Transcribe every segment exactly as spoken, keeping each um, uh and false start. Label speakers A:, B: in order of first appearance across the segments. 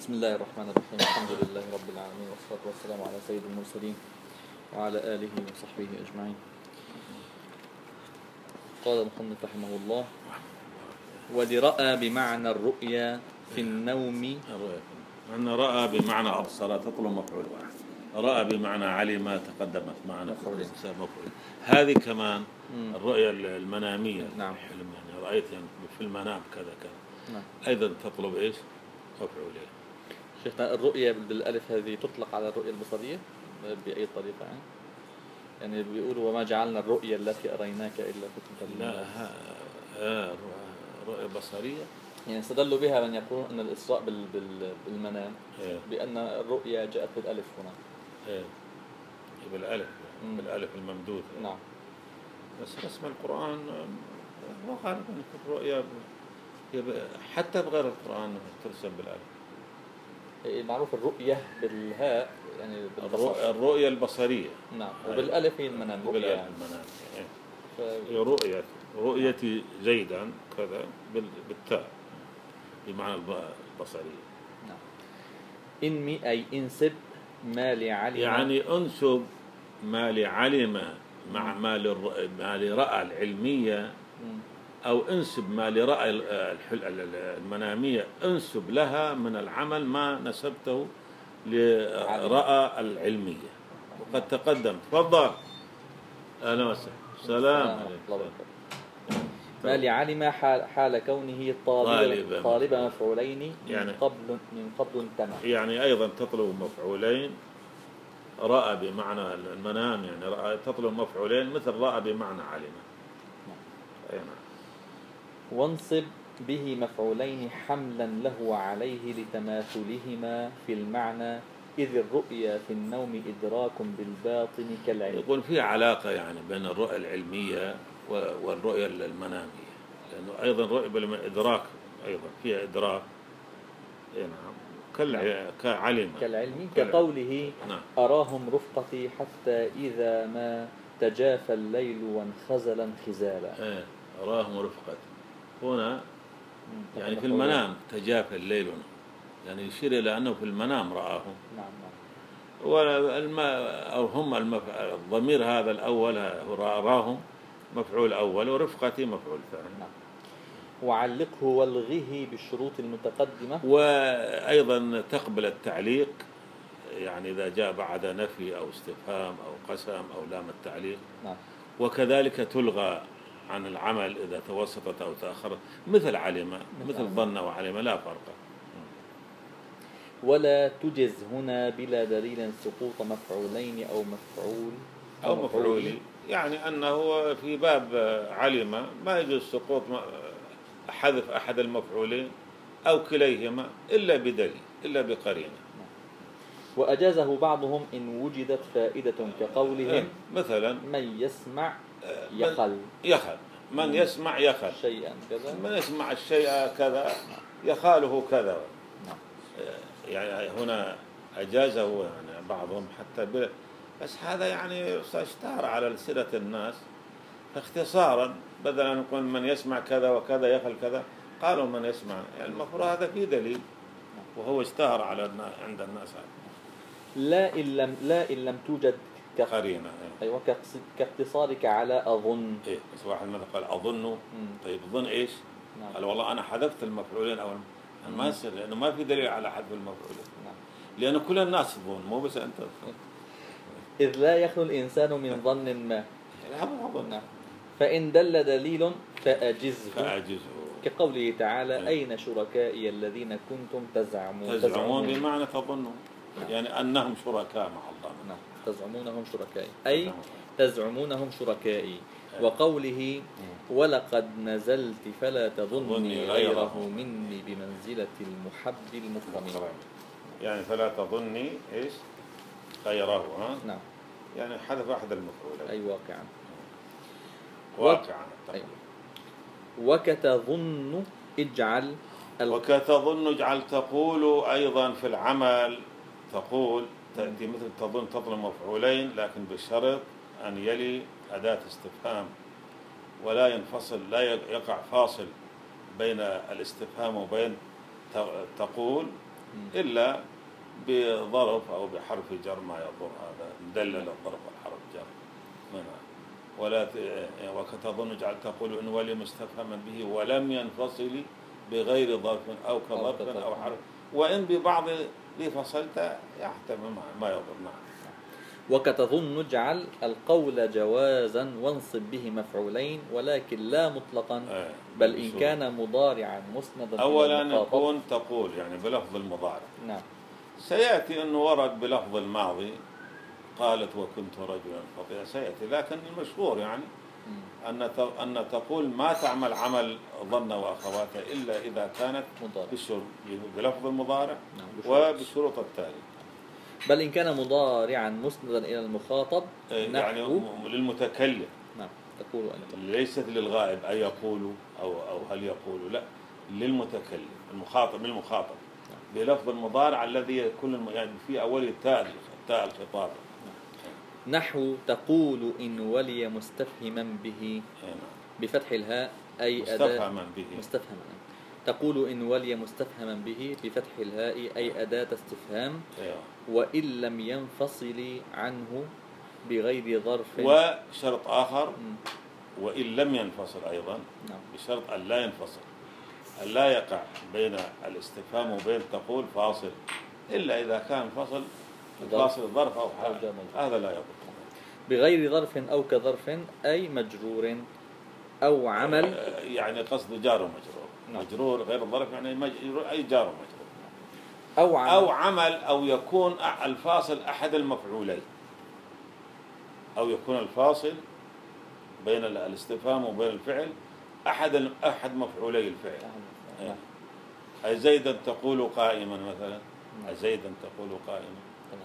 A: بسم الله الرحمن الرحيم. الحمد لله رب العالمين، والصلاة والسلام على سيد المرسلين وعلى آله وصحبه أجمعين. قال المصنف رحمه الله: ولرأى بمعنى الرؤيا في النوم.
B: أن رأى بمعنى أبصر تطلب مفعول واحد، رأى بمعنى علم تقدمت معنا مفعول. هذه كمان مم. الرؤيا المنامية.
A: نعم.
B: يعني رأيت يعني في المنام كذا كذا.
A: نعم.
B: أيضا تطلب إيش؟ مفعولين.
A: شيخنا، الرؤيا بالألف هذه تطلق على الرؤيا البصرية بأي طريقة؟ يعني يعني بيقولوا وما جعلنا الرؤيا التي أريناك إلا فتنة
B: لا ها رؤيا بصرية.
A: يعني استدلوا بها من يقولون أن الإسراء بال بال بالمنام
B: إيه.
A: بأن الرؤيا جاءت بالألف هنا.
B: إيه. بالألف
A: مم.
B: بالألف الممدود.
A: نعم.
B: بس رسم القرآن هو غالبا الرؤيا حتى بغير القرآن ترسم بالألف.
A: معروف الرؤية بالهاء يعني
B: بالبصر. الرؤية البصرية.
A: نعم. وبالألف هي المنام.
B: بالألف
A: يعني.
B: المنام. إيه.
A: ف...
B: رؤية رؤيتي زيدا كذا بالتاء بمعنى البصرية.
A: نعم. إنمي أي انسب ما لعلم،
B: يعني انسب ما لعلم مع ما لرأى العلمية، أو انسب ما لرأى المنامية انسب لها من العمل ما نسبته لرأى العلمية. وقد تقدم. تفضل. أهلا وسهلا. سلام عليكم.
A: ما لعلم حال, حال كونه طالب طالب مفعولين يعني من قبل من قبل امتنع.
B: يعني أيضا تطلب مفعولين. رأى بمعنى المنام يعني رأى تطلب مفعولين مثل رأى بمعنى علم. أي نعم.
A: وانصب به مفعولين حملا له عليه لتماثلهما في المعنى، إذ الرؤيا في النوم إدراك بالباطن كالعلم.
B: يقول في علاقة يعني بين الرؤية العلمية والرؤية المنامية، لأنه أيضا رؤية بالإدراك أيضا فيها إدراك. نعم. كالعلم
A: كالعلم كقوله نعم. أراهم رفقتي حتى إذا ما تجافى الليل وانخزل انخزالا.
B: إيه. أراهم رفقتي هنا يعني في المنام تجافى الليل، يعني يشير إلى أنه في المنام رآهم.
A: نعم نعم.
B: والم أو هم المف... الضمير هذا الأول أراهم مفعول أول ورفقتي مفعول ثاني.
A: نعم. وعلقه والغه بالشروط المتقدمة.
B: وأيضا تقبل التعليق يعني إذا جاء بعد نفي أو استفهام أو قسم أو لام التعليق.
A: نعم.
B: وكذلك تلغى عن العمل إذا توسطت أو تأخرت مثل علم مثل ظن وعلم لا فرق.
A: ولا تجز هنا بلا دليل سقوط مفعولين أو مفعول
B: أو, أو مفعول، يعني أنه في باب علم ما يجوز سقوط حذف أحد المفعولين أو كليهما إلا بدليل إلا بقرينة.
A: وأجازه بعضهم إن وجدت فائدة كقولهم
B: مثلا
A: من يسمع يخل
B: يخل من يسمع يخل
A: شيئا كذا،
B: من يسمع الشيء كذا يخاله كذا. يعني هنا أجازه يعني بعضهم حتى ب... بس هذا يعني اشتهر على لسنة الناس اختصارا، بدل أن نقول من يسمع كذا وكذا يخل كذا قالوا من يسمع، يعني المفروض هذا في دليل وهو اشتهر على الناس عند الناس هذا.
A: لا إن لم لا إن لم توجد
B: قرينة.
A: أيوة كاقتصارك على أظن.
B: إيه بس واحد مثلا قال أظن. طيب ظن إيش؟
A: نعم.
B: قال والله أنا حذفت المفعولين أو ما يصير لأنه ما في دليل على حذف المفعولين.
A: نعم.
B: لأنه كل الناس تظن مو بس أنت.
A: إذ لا يخلو الإنسان من ظن ما.
B: نعم.
A: فإن دل دليل فأجزه.
B: فأجزه.
A: كقوله تعالى نعم. أين شركائي الذين كنتم تزعمون.
B: تزعمون بمعنى تظنون. نعم. يعني أنهم شركاء مع الله.
A: نعم. تزعمونهم شركائي أي تزعمونهم شركائي. وقوله ولقد نزلت فلا تظني غيره مني بمنزلة المحب المكرم.
B: يعني فلا تظني إيش غيره. ها؟
A: نعم.
B: يعني حذف أحد المفعولين.
A: أي واقعا.
B: واقعا.
A: أي. وكتظن اجعل
B: ال... وكتظن اجعل تقول أيضا في العمل تقول تأتي مثل تظن تطلب مفعولين لكن بشرط أن يلي أداة استفهام ولا ينفصل لا يقع فاصل بين الاستفهام وبين تقول إلا بظرف أو بحرف جر ما يضر، هذا دلل الظرف والحرف جر منها. ولا وكتظن جعل تقول إن ولي مستفهما به ولم ينفصل بغير ظرف أو كظرف أو, أو حرف، وإن ببعض ذي فصلت يحتمل ما يضر. نعم.
A: وكتظن اجعل القول جوازا وانصب به مفعولين ولكن لا مطلقا، بل إن كان مضارعا مسندا
B: أولا يكون تقول يعني بلفظ المضارع.
A: نعم.
B: سيأتي أنه ورد بلفظ الماضي قالت وكنت رجلا خطيئا سيأتي، لكن المشهور يعني أن أن تقول ما تعمل عمل ظن وأخواته إلا إذا كانت بلفظ المضارع وبالشروط التالية.
A: بل إن كان مضارعا مسندا إلى المخاطب
B: يعني للمتكلم.
A: نعم. تقول أنت
B: ليست للغائب أي يقول أو أو هل يقول، لا، للمتكلم المخاطب للمخاطب بلفظ المضارع الذي يكون يعني في أول التاء تاء الخطاب.
A: نحو تقول إن ولي مستفهما به بفتح الهاء أي
B: مستفهما به
A: مستفهما. تقول إن ولي مستفهما به بفتح الهاء أي أداة استفهام، وإن لم ينفصل عنه بغير ظرف.
B: وشرط آخر وإن لم ينفصل أيضا بشرط أن لا ينفصل، أن لا يقع بين الاستفهام وبين تقول فاصل، إلا إذا كان فصل فاصل ظرف أو حال، هذا لا يضر.
A: بغير ظرف أو كظرف أي مجرور أو عمل،
B: يعني قصد جار ومجرور. نعم. مجرور غير ظرف يعني مجرور أي جار ومجرور.
A: أو عمل
B: أو عمل أو يكون الفاصل أحد المفعولين، أو يكون الفاصل بين الاستفهام وبين الفعل أحد أحد مفعولي الفعل.
A: نعم.
B: أي زيدا تقول قائما مثلا. نعم. زيدا تقول قائما.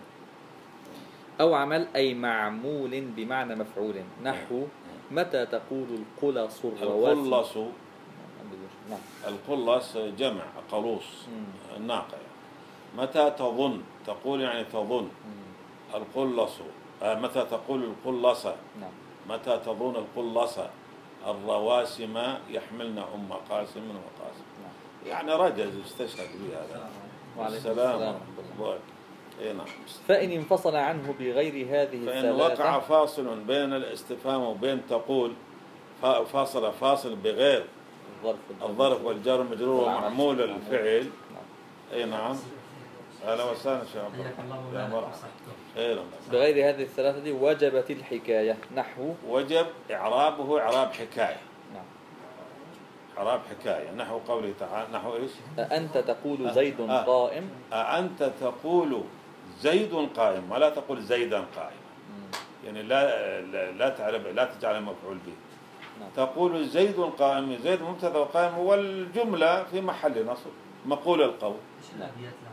A: أو عمل أي معمول بمعنى مفعول، نحو متى تقول القلص الرواسي.
B: القلص نعم. القلص جمع قلوص الناقة. متى تظن تقول يعني تظن القلص. متى تقول القلصة. نعم. متى تظن القلصة الرواسم يحملن أم قاسم وقاسم. نعم. يعني رجز استشهد بهذا.
A: السلام ورحمة الله.
B: إيه نعم.
A: فإن انفصل عنه بغير هذه
B: الثلاثة، فإن وقع فاصل بين الاستفهام وبين تقول فاصل فاصل بغير الظرف والجار والمجرور ومعمول الفعل. نعم. أي نعم. أهلا وسهلا شيخ عبد الله. يا مرحبا.
A: بغير هذه الثلاثة وجبت الحكاية، نحو
B: وجب إعرابه إعراب حكاية.
A: نعم.
B: إعراب حكاية نحو قوله تعالى. نحو إيش؟
A: أنت تقول زيد آه. قائم.
B: أنت تقول زيد قائم ولا تقول زيدا قائم. يعني لا لا, لا تعرف لا تجعل مفعول به. نعم. تقول زيد قائم، زيد مبتدا وقائم والجملة في محل نصب مقول القول.
A: نعم.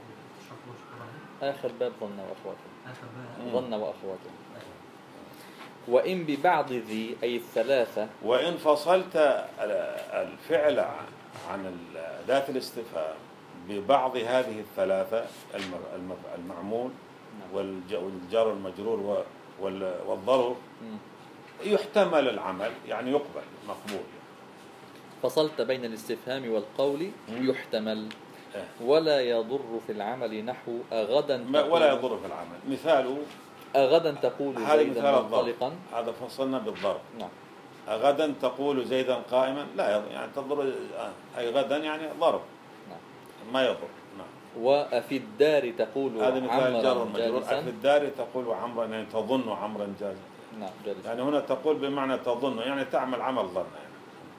A: آخر باب ظن وأخواته. ظن وأخواته. وإن ببعض ذي أي الثلاثة.
B: وإن فصلت الفعل عن ذات الاستفهام ببعض هذه الثلاثة المعمول والجار المجرور والظرف يحتمل العمل يعني يقبل مقبول.
A: فصلت بين الاستفهام والقول يحتمل ولا يضر في العمل، نحو أغدا
B: ولا يضر في العمل. مثاله
A: أغدا تقول زيدا منطلقا،
B: هذا فصلنا بالضرب.
A: نعم.
B: أغدا تقول زيدا قائما لا يضر، يعني تضر أي غدا يعني ضرب.
A: نعم.
B: ما يضر. نعم.
A: وفي الدار تقول
B: هذا مثال جار مجرور. في الدار تقول عمرا يعني تظن عمرا جالسا.
A: نعم جالسا.
B: يعني هنا تقول بمعنى تظن يعني تعمل عمل ظن يعني.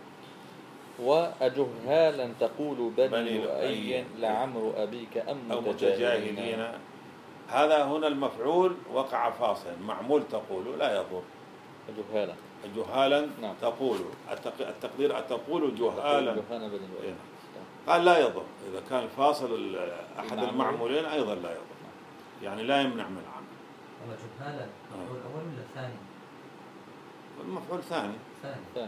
A: وأجهالا تقول بني لؤي لعمر أبيك أم
B: متجاهلين. هذا هنا المفعول وقع فاصل، معمول تقول لا يضر.
A: جهالا
B: جهالا. نعم. تقول التقدير تقول جهالا قال لا يضر إذا كان فاصل أحد المعمولين أيضا لا يضر. يعني لا يمنع من العمل.
C: والله جهالا المفعول الأول ولا الثاني؟
B: المفعول ثاني.
A: ثاني.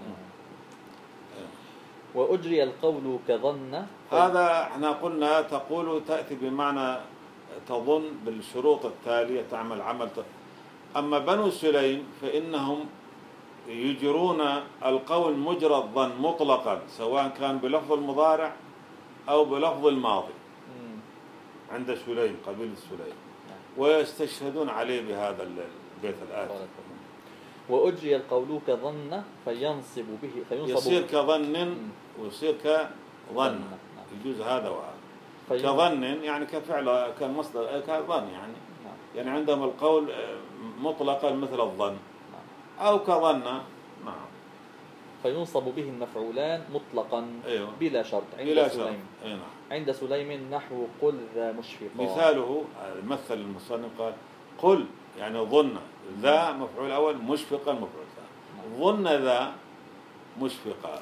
A: وأجري القول كظن.
B: هذا احنا قلنا تقول تأتي بمعنى تظن بالشروط التالية تعمل عمل. أما بنو سليم فإنهم يجرون القول مجرى الظن مطلقا سواء كان بلفظ المضارع أو بلفظ الماضي. عند سليم قبيلة سليم، ويستشهدون عليه بهذا البيت الآتي.
A: وأجري القول كظن فينصب به فينصب
B: يصير
A: به
B: كظن ويصير كظن، يجوز هذا وهذا. كظن يعني كفعل كمصدر كظن يعني
A: نعم.
B: يعني عندهم القول مطلقا مثل الظن أو كظن. نعم.
A: فينصب به المفعولان مطلقا
B: أيوه.
A: بلا شرط عند
B: بلا
A: سليم.
B: شرط. أي نعم.
A: عند سليم نحو قل ذا مشفقا.
B: مثاله مثل المصنف قال قل يعني ظن ذا مفعول أول مشفقا مفعول ثاني. ظن ذا مشفقا.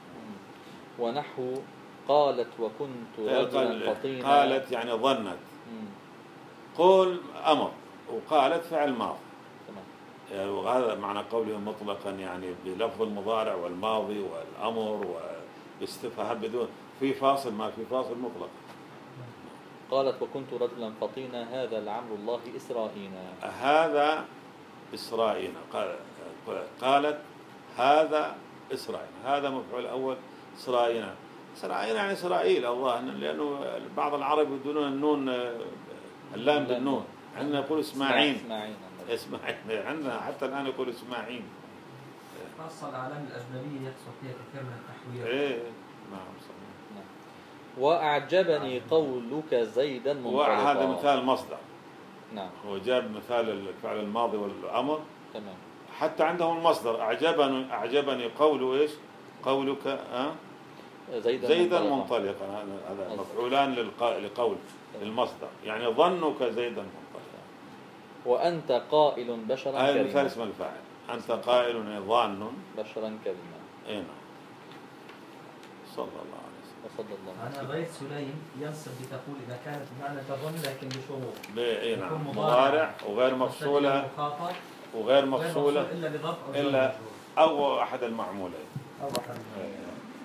A: ونحو قالت وكنت رجلا فطينا.
B: قالت يعني ظنت. قول أمر وقالت فعل ماضي. يعني وهذا معنى قوله مطلقا يعني بلفظ المضارع والماضي والأمر والاستفهام بدون في فاصل، ما في فاصل مطلق.
A: قالت وكنت رجلا فطينا هذا لعمر الله إسرائينا.
B: هذا إسرائيل. قالت هذا إسرائيل، هذا مفعول أول إسرائيل. إسرائيل يعني إسرائيل الله، لأنه بعض العرب يدونون النون اللام بالنون، عندنا يقول إسماعيل. إسماعيل عندنا حتى الآن يقول إسماعيل.
C: خاصة الأعلام الأجنبية يحصل فيها كثير من التحوير.
B: إيه نعم صحيح.
A: وأعجبني قولك زيدا منطلقا.
B: وهذا مثال مصدر.
A: نعم.
B: هو جاب مثال الفعل الماضي والأمر.
A: تمام.
B: حتى عندهم المصدر أعجبني أعجبني قوله إيش؟ قولك أه؟
A: زيدا,
B: زيدا
A: منطلقا.
B: منطلقا. هذا مفعولان للقول للمصدر، يعني ظنك زيدا منطلقا.
A: وأنت قائل بشرا كريما.
B: هذا مثال اسم الفاعل. أنت قائل ظان
A: بشرا كريما.
B: أي نعم. صلى الله عليه وسلم.
A: وصلى الله عليه
C: أنا
A: وسلم.
C: غير سليم ينصب بتقول إذا كانت بمعنى تظن لكن بشروط.
B: أي نعم. مضارع وغير مفصولة وغير مفصولة
C: إلا بضرب أو
B: إلا أو أحد المعمولين.
C: أو أحد المعمولين.